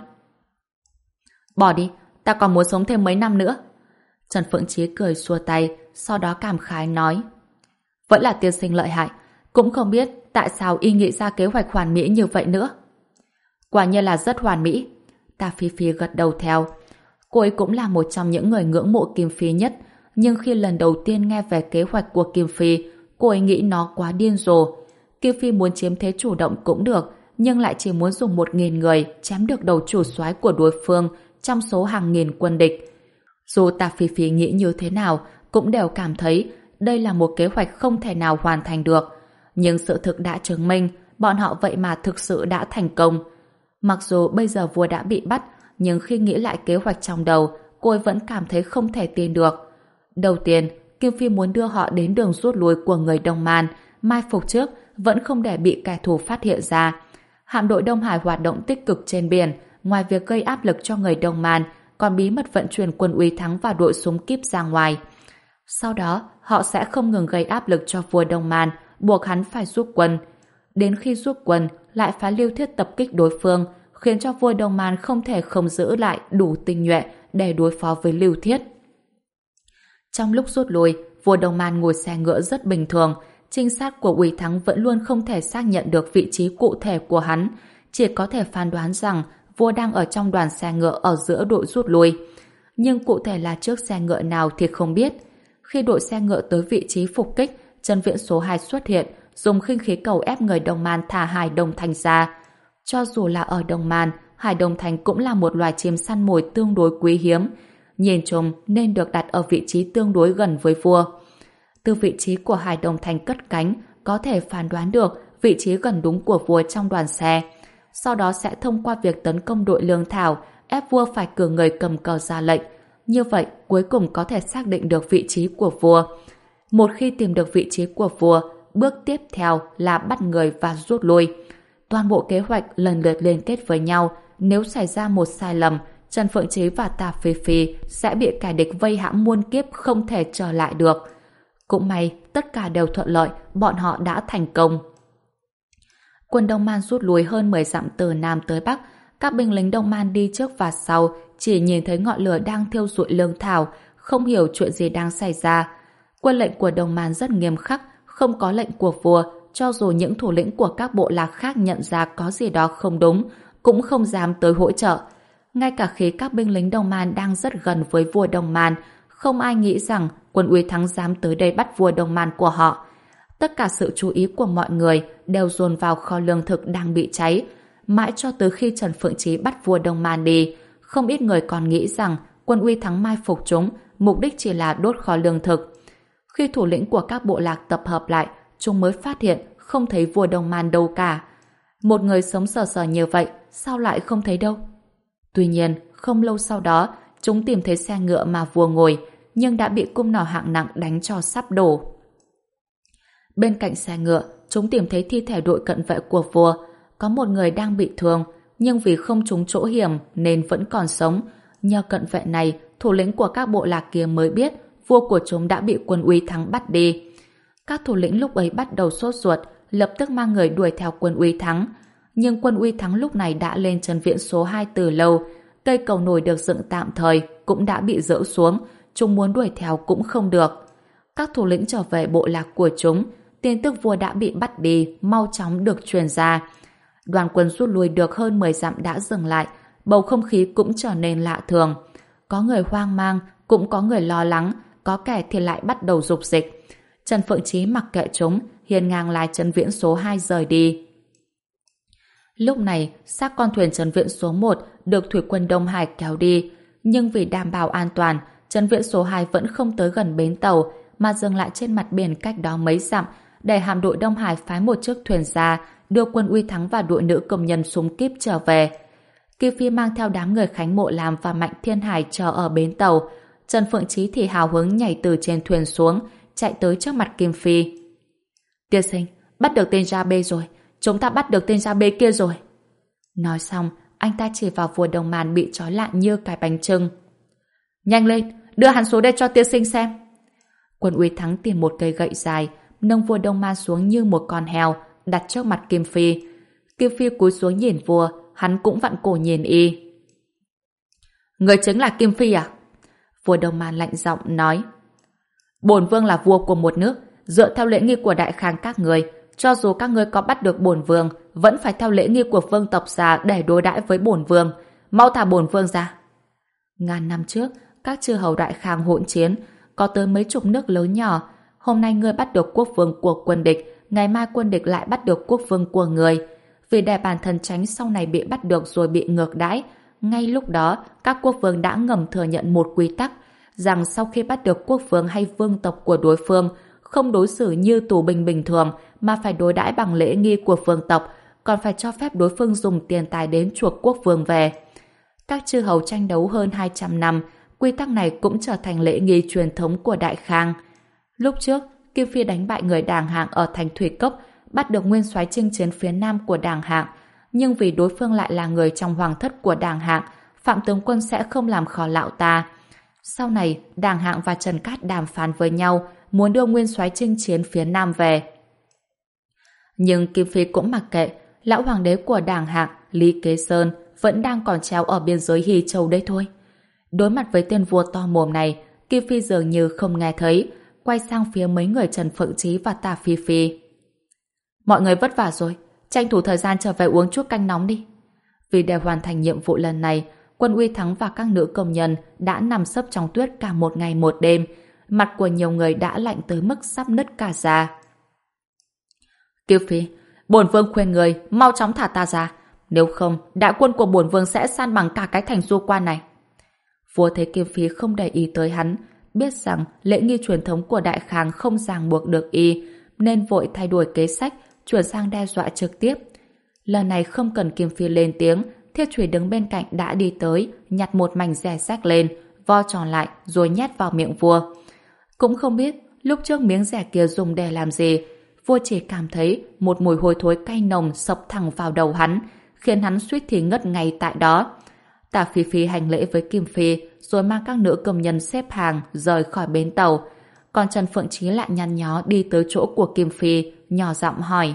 B: Bỏ đi, ta còn muốn sống thêm mấy năm nữa. Trần Phượng Chí cười xua tay, sau đó cảm khái nói. Vẫn là tiên sinh lợi hại, cũng không biết tại sao y nghĩ ra kế hoạch hoàn mỹ như vậy nữa. Quả nhiên là rất hoàn mỹ. Tả Phi Phi gật đầu theo. Cô ấy cũng là một trong những người ngưỡng mộ Kim Phi nhất, nhưng khi lần đầu tiên nghe về kế hoạch của Kim Phi, cô ấy nghĩ nó quá điên rồ. Kim Phi muốn chiếm thế chủ động cũng được, nhưng lại chỉ muốn dùng một nghìn người chém được đầu chủ soái của đối phương trong số hàng nghìn quân địch. Dù Tả Phi Phi nghĩ như thế nào, cũng đều cảm thấy đây là một kế hoạch không thể nào hoàn thành được. Nhưng sự thực đã chứng minh, bọn họ vậy mà thực sự đã thành công. Mặc dù bây giờ vua đã bị bắt, nhưng khi nghĩ lại kế hoạch trong đầu, cô ấy vẫn cảm thấy không thể tin được. Đầu tiên, Kim Phi muốn đưa họ đến đường rút lui của người Đông Man, mai phục trước, vẫn không để bị kẻ thù phát hiện ra. Hạm đội Đông Hải hoạt động tích cực trên biển, ngoài việc gây áp lực cho người Đông Man, còn bí mật vận chuyển quân Uy Thắng và đội súng kíp ra ngoài. Sau đó, họ sẽ không ngừng gây áp lực cho vua Đông Man, buộc hắn phải rút quân. Đến khi rút quân, lại phái Lưu Thiết tập kích đối phương, khiến cho vua Đông Man không thể không giữ lại đủ tinh nhuệ để đối phó với Lưu Thiết. Trong lúc rút lui, vua Đông Man ngồi xe ngựa rất bình thường, trinh sát của Uy Thắng vẫn luôn không thể xác nhận được vị trí cụ thể của hắn, chỉ có thể phán đoán rằng vua đang ở trong đoàn xe ngựa ở giữa đội rút lui. Nhưng cụ thể là chiếc xe ngựa nào thì không biết. Khi đội xe ngựa tới vị trí phục kích, Trần Viễn số hai xuất hiện, dùng khinh khí cầu ép người Đông Man thả Hải Đông Thành ra. Cho dù là ở Đông Man, Hải Đông Thành cũng là một loài chim săn mồi tương đối quý hiếm, nhìn chung nên được đặt ở vị trí tương đối gần với vua. Từ vị trí của Hải Đông Thành cất cánh, có thể phán đoán được vị trí gần đúng của vua trong đoàn xe. Sau đó sẽ thông qua việc tấn công đội lương thảo, ép vua phải cử người cầm cờ ra lệnh. Như vậy, cuối cùng có thể xác định được vị trí của vua. Một khi tìm được vị trí của vua, bước tiếp theo là bắt người và rút lui. Toàn bộ kế hoạch lần lượt liên kết với nhau. Nếu xảy ra một sai lầm, Trần Phượng Chí và Tả Phi Phi sẽ bị kẻ địch vây hãm muôn kiếp không thể trở lại được. Cũng may, tất cả đều thuận lợi, bọn họ đã thành công. Quân Đông Man rút lui hơn mười dặm từ Nam tới Bắc. Các binh lính Đông Man đi trước và sau, chỉ nhìn thấy ngọn lửa đang thiêu rụi lương thảo, không hiểu chuyện gì đang xảy ra. Quân lệnh của Đông Man rất nghiêm khắc, không có lệnh của vua, cho dù những thủ lĩnh của các bộ lạc khác nhận ra có gì đó không đúng, cũng không dám tới hỗ trợ. Ngay cả khi các binh lính Đông Man đang rất gần với vua Đông Man, không ai nghĩ rằng quân Uy Thắng dám tới đây bắt vua Đông Man của họ. Tất cả sự chú ý của mọi người đều dồn vào kho lương thực đang bị cháy. Mãi cho tới khi Trần Phượng Chí bắt vua Đông Man đi, không ít người còn nghĩ rằng Quân Uy Thắng mai phục chúng, mục đích chỉ là đốt kho lương thực. Khi thủ lĩnh của các bộ lạc tập hợp lại, chúng mới phát hiện không thấy vua Đông Man đâu cả. Một người sống sờ sờ như vậy, sao lại không thấy đâu? Tuy nhiên, không lâu sau đó, chúng tìm thấy xe ngựa mà vua ngồi, nhưng đã bị cung nỏ hạng nặng đánh cho sắp đổ. Bên cạnh xe ngựa, chúng tìm thấy thi thể đội cận vệ của vua. Có một người đang bị thương, nhưng vì không trúng chỗ hiểm nên vẫn còn sống. Nhờ cận vệ này, thủ lĩnh của các bộ lạc kia mới biết vua của chúng đã bị Quân Uy Thắng bắt đi. Các thủ lĩnh lúc ấy bắt đầu sốt ruột, lập tức mang người đuổi theo Quân Uy Thắng. Nhưng Quân Uy Thắng lúc này đã lên trấn viện số hai từ lâu. Cây cầu nổi được dựng tạm thời cũng đã bị dỡ xuống, chúng muốn đuổi theo cũng không được. Các thủ lĩnh trở về bộ lạc của chúng, tin tức vua đã bị bắt đi mau chóng được truyền ra. Đoàn quân rút lui được hơn mười dặm đã dừng lại, bầu không khí cũng trở nên lạ thường. Có người hoang mang, cũng có người lo lắng, có kẻ thì lại bắt đầu dục dịch. Trần Phượng Chí mặc kệ chúng, hiên ngang lái trấn viễn số hai rời đi. Lúc này, xác con thuyền trấn viễn số một được thủy quân Đông Hải kéo đi, nhưng vì đảm bảo an toàn, trấn viễn số hai vẫn không tới gần bến tàu, mà dừng lại trên mặt biển cách đó mấy dặm, để hạm đội Đông Hải phái một chiếc thuyền ra đưa Quân Uy Thắng và đội nữ công nhân súng kíp trở về. Kim Phi mang theo đám người Khánh Mộ Làm và Mạnh Thiên Hải chờ ở bến tàu. Trần Phượng Chí thì hào hứng nhảy từ trên thuyền xuống, chạy tới trước mặt Kim Phi. Tiên sinh, bắt được tên Gia Bê rồi, chúng ta bắt được tên Gia Bê kia rồi. Nói xong, anh ta chỉ vào vua Đông Man bị trói lại như cái bánh chưng. Nhanh lên, đưa hắn xuống đây cho tiên sinh xem. Quân Uy Thắng tìm một cây gậy dài, nâng vua Đông Man xuống như một con heo, đặt trước mặt Kim Phi. Kim Phi cúi xuống nhìn vua, hắn cũng vặn cổ nhìn y. Người chính là Kim Phi à? Vua Đông Man lạnh giọng nói. Bổn vương là vua của một nước, dựa theo lễ nghi của đại khang các người, cho dù các ngươi có bắt được bổn vương, vẫn phải theo lễ nghi của vương tộc già để đối đãi với bổn vương. Mau thả bổn vương ra. Ngàn năm trước, các chư hầu đại khang hỗn chiến, có tới mấy chục nước lớn nhỏ. Hôm nay ngươi bắt được quốc vương của quân địch, ngày mai quân địch lại bắt được quốc vương của người. Vì để bản thân tránh sau này bị bắt được rồi bị ngược đãi, ngay lúc đó các quốc vương đã ngầm thừa nhận một quy tắc, rằng sau khi bắt được quốc vương hay vương tộc của đối phương, không đối xử như tù binh bình thường mà phải đối đãi bằng lễ nghi của vương tộc, còn phải cho phép đối phương dùng tiền tài đến chuộc quốc vương về. Các chư hầu tranh đấu hơn hai trăm năm, quy tắc này cũng trở thành lễ nghi truyền thống của Đại Khang. Lúc trước, Kim Phi đánh bại người Đàng Hạng ở thành Thủy Cốc, bắt được nguyên soái chinh chiến phía nam của Đàng Hạng, nhưng vì đối phương lại là người trong hoàng thất của Đàng Hạng, Phạm tướng quân sẽ không làm khó lão ta. Sau này, Đàng Hạng và Trần Cát đàm phán với nhau, muốn đưa nguyên soái chinh chiến phía nam về. Nhưng Kim Phi cũng mặc kệ, lão hoàng đế của Đàng Hạng, Lý Kế Sơn, vẫn đang còn treo ở biên giới Hy Châu đấy thôi. Đối mặt với tên vua to mồm này, Kim Phi dường như không nghe thấy, quay sang phía mấy người Trần Phượng Chí và Tả Phi Phi. Mọi người vất vả rồi, tranh thủ thời gian trở về uống chút canh nóng đi. Vì để hoàn thành nhiệm vụ lần này, Quân Uy Thắng và các nữ công nhân đã nằm sấp trong tuyết cả một ngày một đêm, mặt của nhiều người đã lạnh tới mức sắp nứt cả da. Kim Phi, bổn vương khuyên người mau chóng thả ta ra, nếu không, đại quân của bổn vương sẽ san bằng cả cái thành Du Quan này. Vua thấy Kim Phi không để ý tới hắn, biết rằng lễ nghi truyền thống của Đại Khang không ràng buộc được y, nên vội thay đổi kế sách, chuyển sang đe dọa trực tiếp. Lần này không cần Kim Phi lên tiếng, Thiết Chủy đứng bên cạnh đã đi tới, nhặt một mảnh rẻ rách lên, vo tròn lại rồi nhét vào miệng vua. Cũng không biết lúc trước miếng rẻ kia dùng để làm gì, vua chỉ cảm thấy một mùi hôi thối cay nồng sộc thẳng vào đầu hắn, khiến hắn suýt thì ngất ngay tại đó. Tả Phi Phi hành lễ với Kim Phi, rồi mang các nữ công nhân xếp hàng rời khỏi bến tàu. Còn Trần Phượng Chí lại nhăn nhó đi tới chỗ của Kim Phi, nhỏ giọng hỏi.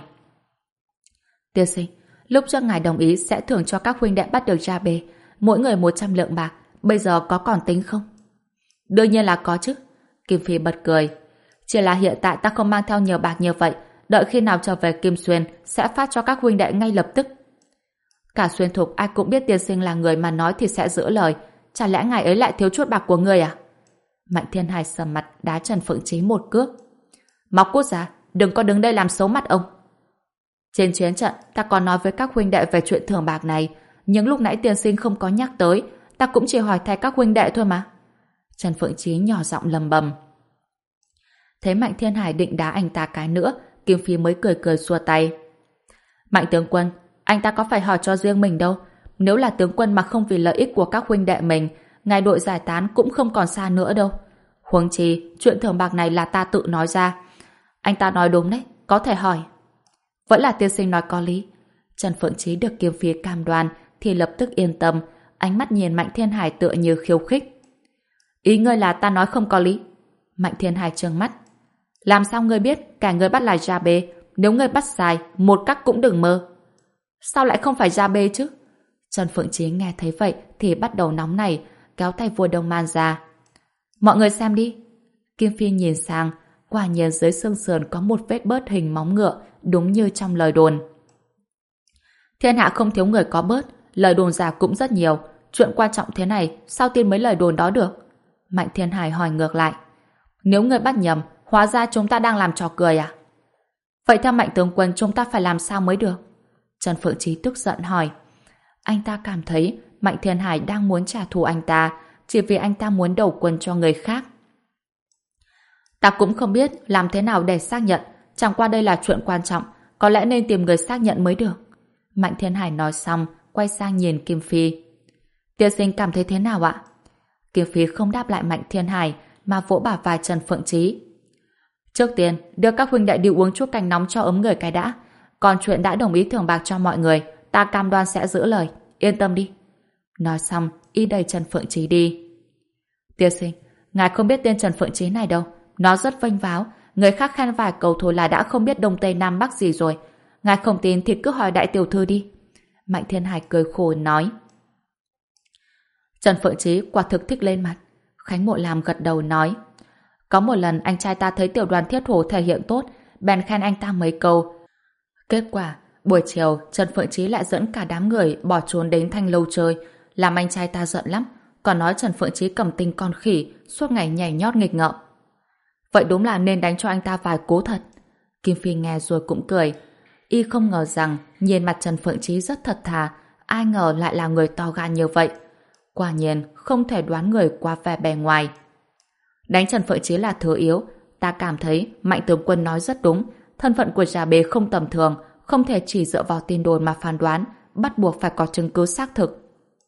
B: Tiên sinh, lúc trước ngài đồng ý sẽ thưởng cho các huynh đệ bắt được Gia Bê, mỗi người một trăm lượng bạc, bây giờ có còn tính không? Đương nhiên là có chứ. Kim Phi bật cười. Chỉ là hiện tại ta không mang theo nhiều bạc như vậy, đợi khi nào trở về Kim Xuyên sẽ phát cho các huynh đệ ngay lập tức. Cả Xuyên Thục ai cũng biết tiên sinh là người mà nói thì sẽ giữ lời, chả lẽ ngài ấy lại thiếu chút bạc của người à? Mạnh Thiên Hải sầm mặt đá Trần Phượng Chí một cước. Mọc cút ra, đừng có đứng đây làm xấu mặt ông. Trên chiến trận, ta còn nói với các huynh đệ về chuyện thưởng bạc này, nhưng lúc nãy tiên sinh không có nhắc tới, ta cũng chỉ hỏi thay các huynh đệ thôi mà. Trần Phượng Chí nhỏ giọng lầm bầm. Thấy Mạnh Thiên Hải định đá anh ta cái nữa, Kim Phi mới cười cười xua tay. Mạnh tướng quân, anh ta có phải hỏi cho riêng mình đâu. Nếu là tướng quân mà không vì lợi ích của các huynh đệ mình, ngày đội giải tán cũng không còn xa nữa đâu. Huống chi, chuyện thưởng bạc này là ta tự nói ra. Anh ta nói đúng đấy, có thể hỏi. Vẫn là tiên sinh nói có lý. Trần Phượng Chí được Kim Phi cam đoan thì lập tức yên tâm, ánh mắt nhìn Mạnh Thiên Hải tựa như khiêu khích. Ý ngươi là ta nói không có lý? Mạnh Thiên Hải trợn mắt. Làm sao ngươi biết cả ngươi bắt là gia bê? Nếu ngươi bắt sai, một cách cũng đừng mơ. Sao lại không phải gia bê chứ? Trần Phượng Chí nghe thấy vậy thì bắt đầu nóng nảy, kéo tay vua Đông Man ra. Mọi người xem đi. Kim Phi nhìn sang, quả nhiên dưới xương sườn có một vết bớt hình móng ngựa, đúng như trong lời đồn. Thiên hạ không thiếu người có bớt, lời đồn giả cũng rất nhiều. Chuyện quan trọng thế này, sao tin mấy lời đồn đó được? Mạnh Thiên Hải hỏi ngược lại. Nếu người bắt nhầm, hóa ra chúng ta đang làm trò cười à? Vậy theo Mạnh tướng quân chúng ta phải làm sao mới được? Trần Phượng Chí tức giận hỏi. Anh ta cảm thấy Mạnh Thiên Hải đang muốn trả thù anh ta, chỉ vì anh ta muốn đầu quân cho người khác. Ta cũng không biết làm thế nào để xác nhận, chẳng qua đây là chuyện quan trọng, có lẽ nên tìm người xác nhận mới được. Mạnh Thiên Hải nói xong, quay sang nhìn Kim Phi. Tiên sinh cảm thấy thế nào ạ? Kim Phi không đáp lại Mạnh Thiên Hải, mà vỗ bả vai Trần Phượng Chí. Trước tiên, đưa các huynh đệ đi uống chút canh nóng cho ấm người cái đã. Còn chuyện đã đồng ý thưởng bạc cho mọi người, ta cam đoan sẽ giữ lời, yên tâm đi. Nói xong, y đẩy Trần Phượng Chí đi. Tiên sinh, ngài không biết tên Trần Phượng Chí này đâu, nó rất vênh váo, người khác khen vài câu thôi là đã không biết đông tây nam bắc gì rồi. Ngài không tin thì cứ hỏi đại tiểu thư đi. Mạnh Thiên Hải cười khổ nói. Trần Phượng Chí quả thực thích lên mặt. Khánh Mộ Lam gật đầu nói. Có một lần anh trai ta thấy tiểu đoàn thiết hổ thể hiện tốt, bèn khen anh ta mấy câu. Kết quả, buổi chiều Trần Phượng Chí lại dẫn cả đám người bỏ trốn đến Thanh Lâu chơi, làm anh trai ta giận lắm, còn nói Trần Phượng Chí cầm tinh con khỉ, suốt ngày nhảy nhót nghịch ngợm. Vậy đúng là nên đánh cho anh ta vài cú thật. Kim Phi nghe rồi cũng cười. Y không ngờ rằng nhìn mặt Trần Phượng Chí rất thật thà, ai ngờ lại là người to gan như vậy. Quả nhiên không thể đoán người qua vẻ bề ngoài. Đánh Trần Phượng Chí là thứ yếu, ta cảm thấy Mạnh tướng quân nói rất đúng, thân phận của Già Bê không tầm thường, không thể chỉ dựa vào tin đồn mà phán đoán, bắt buộc phải có chứng cứ xác thực.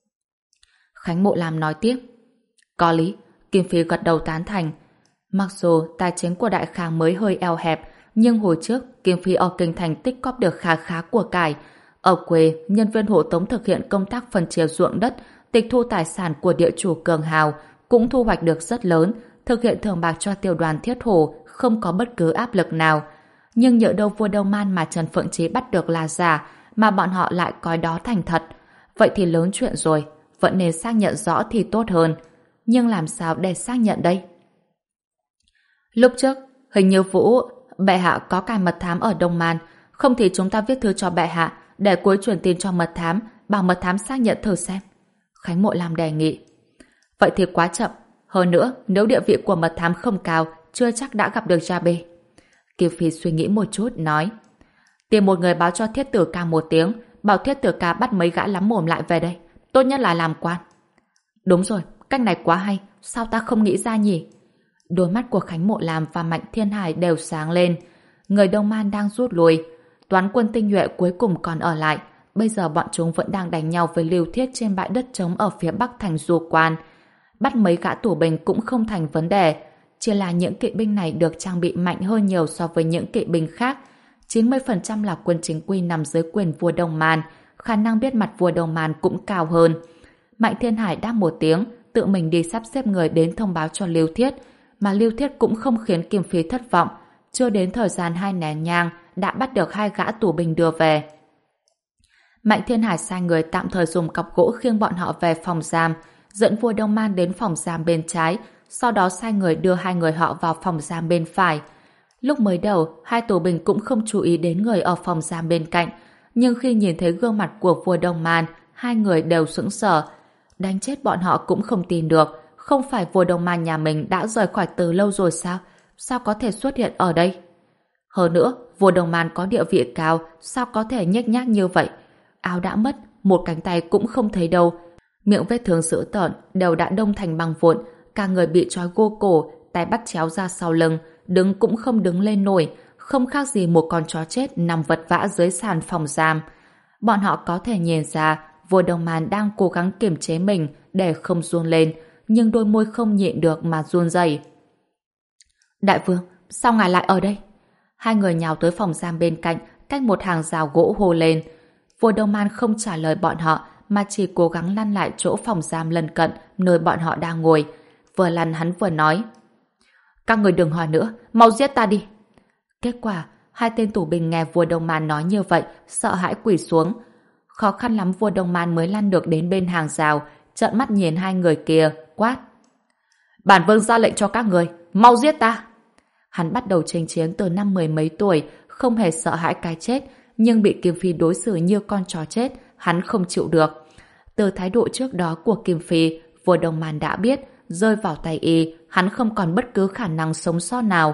B: Khánh Mộ Lam nói tiếp. Có lý, Kim Phi gật đầu tán thành. Mặc dù tài chính của Đại Khang mới hơi eo hẹp, nhưng hồi trước Kim Phi ở kinh thành tích cóp được khá khá của cải. Ở quê, nhân viên hộ tống thực hiện công tác phân chia ruộng đất, tịch thu tài sản của địa chủ cường hào, cũng thu hoạch được rất lớn, thực hiện thưởng bạc cho tiểu đoàn thiết hổ, không có bất cứ áp lực nào. Nhưng nhỡ đâu vua Đông Man mà Trần Phượng Chí bắt được là giả, mà bọn họ lại coi đó thành thật. Vậy thì lớn chuyện rồi, vẫn nên xác nhận rõ thì tốt hơn. Nhưng làm sao để xác nhận đây? Lúc trước, hình như Vũ, bệ hạ có cài mật thám ở Đông Man, không thì chúng ta viết thư cho bệ hạ, để cuối truyền tin cho mật thám, bảo mật thám xác nhận thử xem. Khánh Mộ Lam đề nghị. Vậy thì quá chậm. Hơn nữa, nếu địa vị của mật thám không cao, chưa chắc đã gặp được Gia Bê. Kiều Phi suy nghĩ một chút, nói. Tìm một người báo cho thiết tử ca một tiếng, bảo thiết tử ca bắt mấy gã lắm mồm lại về đây. Tốt nhất là làm quan. Đúng rồi, cách này quá hay, sao ta không nghĩ ra nhỉ? Đôi mắt của Khánh Mộ Lam và Mạnh Thiên Hải đều sáng lên. Người Đông Man đang rút lui. Toán quân tinh nhuệ cuối cùng còn ở lại. Bây giờ bọn chúng vẫn đang đánh nhau với Lưu Thiết trên bãi đất trống ở phía bắc thành Du Quan. Bắt mấy gã tù binh cũng không thành vấn đề. Chỉ là những kỵ binh này được trang bị mạnh hơn nhiều so với những kỵ binh khác. chín mươi phần trăm là quân chính quy nằm dưới quyền vua Đông Man. Khả năng biết mặt vua Đông Man cũng cao hơn. Mạnh Thiên Hải đáp một tiếng, tự mình đi sắp xếp người đến thông báo cho Lưu Thiết. Mà Lưu Thiết cũng không khiến Kim Phi thất vọng. Chưa đến thời gian hai nén nhang đã bắt được hai gã tù binh đưa về. Mạnh Thiên Hải sai người tạm thời dùng cọc gỗ khiêng bọn họ về phòng giam, dẫn vua Đông Man đến phòng giam bên trái, sau đó sai người đưa hai người họ vào phòng giam bên phải. Lúc mới đầu, hai tù binh cũng không chú ý đến người ở phòng giam bên cạnh, nhưng khi nhìn thấy gương mặt của vua Đông Man, hai người đều sững sờ. Đánh chết bọn họ cũng không tin được, không phải vua Đông Man nhà mình đã rời khỏi từ lâu rồi sao? Sao có thể xuất hiện ở đây? Hơn nữa, vua Đồng Man có địa vị cao, sao có thể nhếch nhác như vậy? Áo đã mất, một cánh tay cũng không thấy đâu. Miệng vết thương dữ tợn đều đã đông thành băng vụn, cả người bị trói gô cổ, tay bắt chéo ra sau lưng, đứng cũng không đứng lên nổi, không khác gì một con chó chết nằm vật vã dưới sàn phòng giam. Bọn họ có thể nhìn ra vua Đồng Man đang cố gắng kiềm chế mình để không run lên, nhưng đôi môi không nhịn được mà run rẩy. Đại vương, sao ngài lại ở đây? Hai người nhào tới phòng giam bên cạnh, cách một hàng rào gỗ hô lên. Vua Đồng Man không trả lời bọn họ, mà chỉ cố gắng lăn lại chỗ phòng giam lân cận nơi bọn họ đang ngồi. Vừa lăn hắn vừa nói: các người đừng hỏi nữa, mau giết ta đi. Kết quả, hai tên tù binh nghe vua Đồng Man nói như vậy, sợ hãi quỳ xuống. Khó khăn lắm vua Đồng Man mới lăn được đến bên hàng rào, trợn mắt nhìn hai người kia, quát: bản vương ra lệnh cho các người, mau giết ta. Hắn bắt đầu chinh chiến từ năm mười mấy tuổi, không hề sợ hãi cái chết, nhưng bị Kim Phi đối xử như con chó chết, hắn không chịu được. Từ thái độ trước đó của Kim Phi, vua Đồng Man đã biết, rơi vào tay y, hắn không còn bất cứ khả năng sống sót nào.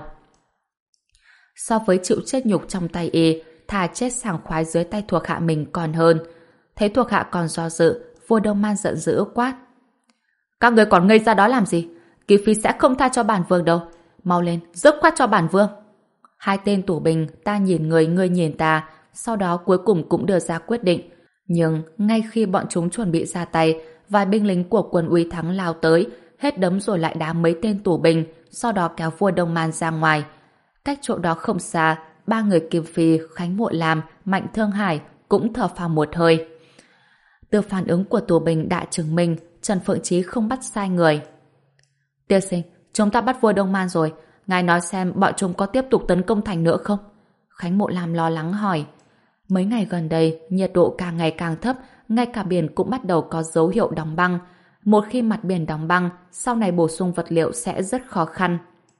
B: So với chịu chết nhục trong tay y, thà chết sảng khoái dưới tay thuộc hạ mình còn hơn. Thấy thuộc hạ còn do dự, vua Đồng Man giận dữ quát: các người còn ngây ra đó làm gì? Kim Phi sẽ không tha cho bản vương đâu. Mau lên, dứt khoát cho bản vương. Hai tên tù binh, ta nhìn người, người nhìn ta, sau đó cuối cùng cũng đưa ra quyết định. Nhưng ngay khi bọn chúng chuẩn bị ra tay, vài binh lính của quân Uy Thắng lao tới, hết đấm rồi lại đá mấy tên tù binh, sau đó kéo vua Đồng Man ra ngoài. Cách chỗ đó không xa, ba người Kim Phi, Khánh Mộ Lam, Mạnh Thương Hải cũng thở phào một hơi. Từ phản ứng của tù binh đã chứng minh Trần Phượng Chí không bắt sai người. Tiên sinh, chúng ta bắt vua Đồng Man rồi, ngài nói xem bọn chúng có tiếp tục tấn công thành nữa không? Khánh Mộ Lam lo lắng hỏi. Mấy ngày gần đây, nhiệt độ càng ngày càng thấp, ngay cả biển cũng bắt đầu có dấu hiệu đóng băng. Một khi mặt biển đóng băng, sau này bổ sung vật liệu sẽ rất khó khăn.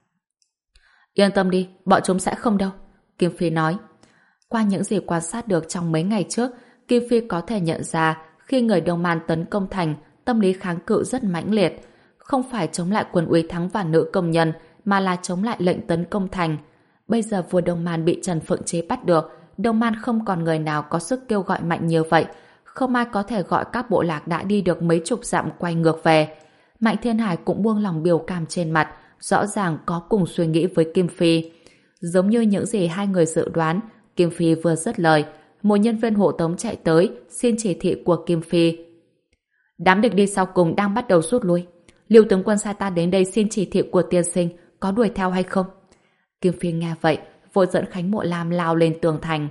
B: Yên tâm đi, bọn chúng sẽ không đâu, Kim Phi nói. Qua những gì quan sát được trong mấy ngày trước, Kim Phi có thể nhận ra khi người Đồng Man tấn công thành, tâm lý kháng cự rất mãnh liệt. Không phải chống lại quân Uy Thắng và nữ công nhân, mà là chống lại lệnh tấn công thành. Bây giờ vua Đồng Man bị Trần Phượng Chế bắt được, Đồng Man không còn người nào có sức kêu gọi mạnh như vậy. Không ai có thể gọi các bộ lạc đã đi được mấy chục dặm quay ngược về. Mạnh Thiên Hải cũng buông lòng biểu cảm trên mặt, rõ ràng có cùng suy nghĩ với Kim Phi. Giống như những gì hai người dự đoán, Kim Phi vừa dứt lời, một nhân viên hộ tống chạy tới, xin chỉ thị của Kim Phi. Đám địch đi sau cùng đang bắt đầu rút lui. Lưu tướng quân sai ta đến đây xin chỉ thị của tiên sinh, có đuổi theo hay không? Kim Phi nghe vậy, vội dẫn Khánh Mộ Lam lao lên tường thành.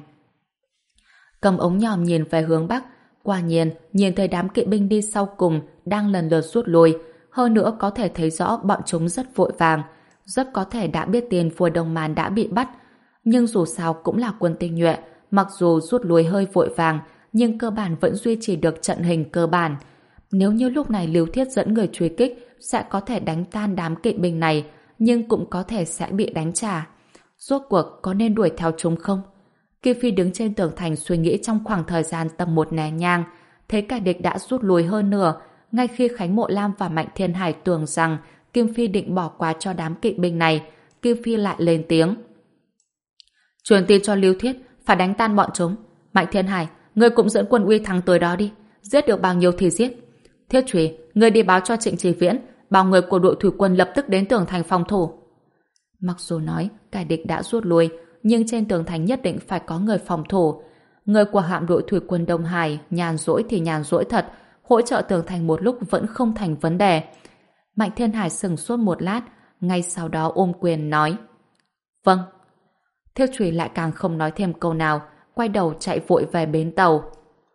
B: Cầm ống nhòm nhìn về hướng bắc, quả nhiên nhìn thấy đám kỵ binh đi sau cùng đang lần lượt rút lui, hơn nữa có thể thấy rõ bọn chúng rất vội vàng, rất có thể đã biết tin vua Đồng Man đã bị bắt. Nhưng dù sao cũng là quân tinh nhuệ, mặc dù rút lui hơi vội vàng, nhưng cơ bản vẫn duy trì được trận hình cơ bản. Nếu như lúc này Lưu Thiết dẫn người truy kích, sẽ có thể đánh tan đám kỵ binh này, nhưng cũng có thể sẽ bị đánh trả. Rốt cuộc có nên đuổi theo chúng không? Kim Phi đứng trên tường thành suy nghĩ trong khoảng thời gian tầm một nén nhang, thấy cả địch đã rút lui hơn nửa. Ngay khi Khánh Mộ Lam và Mạnh Thiên Hải tưởng rằng Kim Phi định bỏ qua cho đám kỵ binh này, Kim Phi lại lên tiếng. Truyền tin cho Lưu Thiết, phải đánh tan bọn chúng. Mạnh Thiên Hải, ngươi cũng dẫn quân Uy Thắng tới đó đi, giết được bao nhiêu thì giết. Thiết Trùy, ngươi đi báo cho Trịnh Chỉ Viễn, bảo người của đội thủy quân lập tức đến tường thành phòng thủ. Mặc dù nói kẻ địch đã rút lui, nhưng trên tường thành nhất định phải có người phòng thủ. Người của hạm đội thủy quân Đông Hải nhàn rỗi thì nhàn rỗi thật, hỗ trợ tường thành một lúc vẫn không thành vấn đề. Mạnh Thiên Hải sừng sốt một lát, ngay sau đó ôm quyền nói: Vâng. Thiết Trùy lại càng không nói thêm câu nào, quay đầu chạy vội về bến tàu.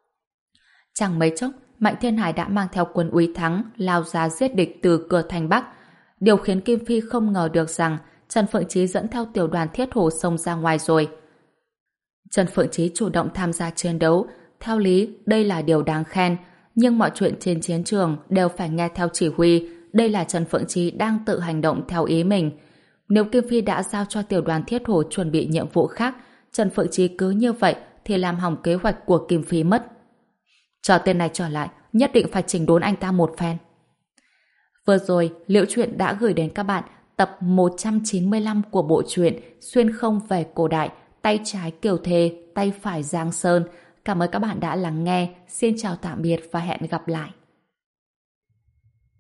B: Chẳng mấy chốc, Mạnh Thiên Hải đã mang theo quân Uy Thắng lao ra giết địch từ cửa thành Bắc. Điều khiến Kim Phi không ngờ được rằng Trần Phượng Chí dẫn theo tiểu đoàn Thiết Hổ xông ra ngoài rồi. Trần Phượng Chí chủ động tham gia chiến đấu, theo lý đây là điều đáng khen, nhưng mọi chuyện trên chiến trường đều phải nghe theo chỉ huy. Đây là Trần Phượng Chí đang tự hành động theo ý mình. Nếu Kim Phi đã giao cho tiểu đoàn Thiết Hổ chuẩn bị nhiệm vụ khác, Trần Phượng Chí cứ như vậy thì làm hỏng kế hoạch của Kim Phi mất. Chờ tên này trở lại, nhất định phải chỉnh đốn anh ta một phen. Vừa rồi, Liễu Chuyện đã gửi đến các bạn tập một trăm chín mươi lăm của bộ truyện Xuyên không về cổ đại, tay trái Kiều Thề, tay phải Giang Sơn. Cảm ơn các bạn đã lắng nghe. Xin chào tạm biệt và hẹn gặp lại.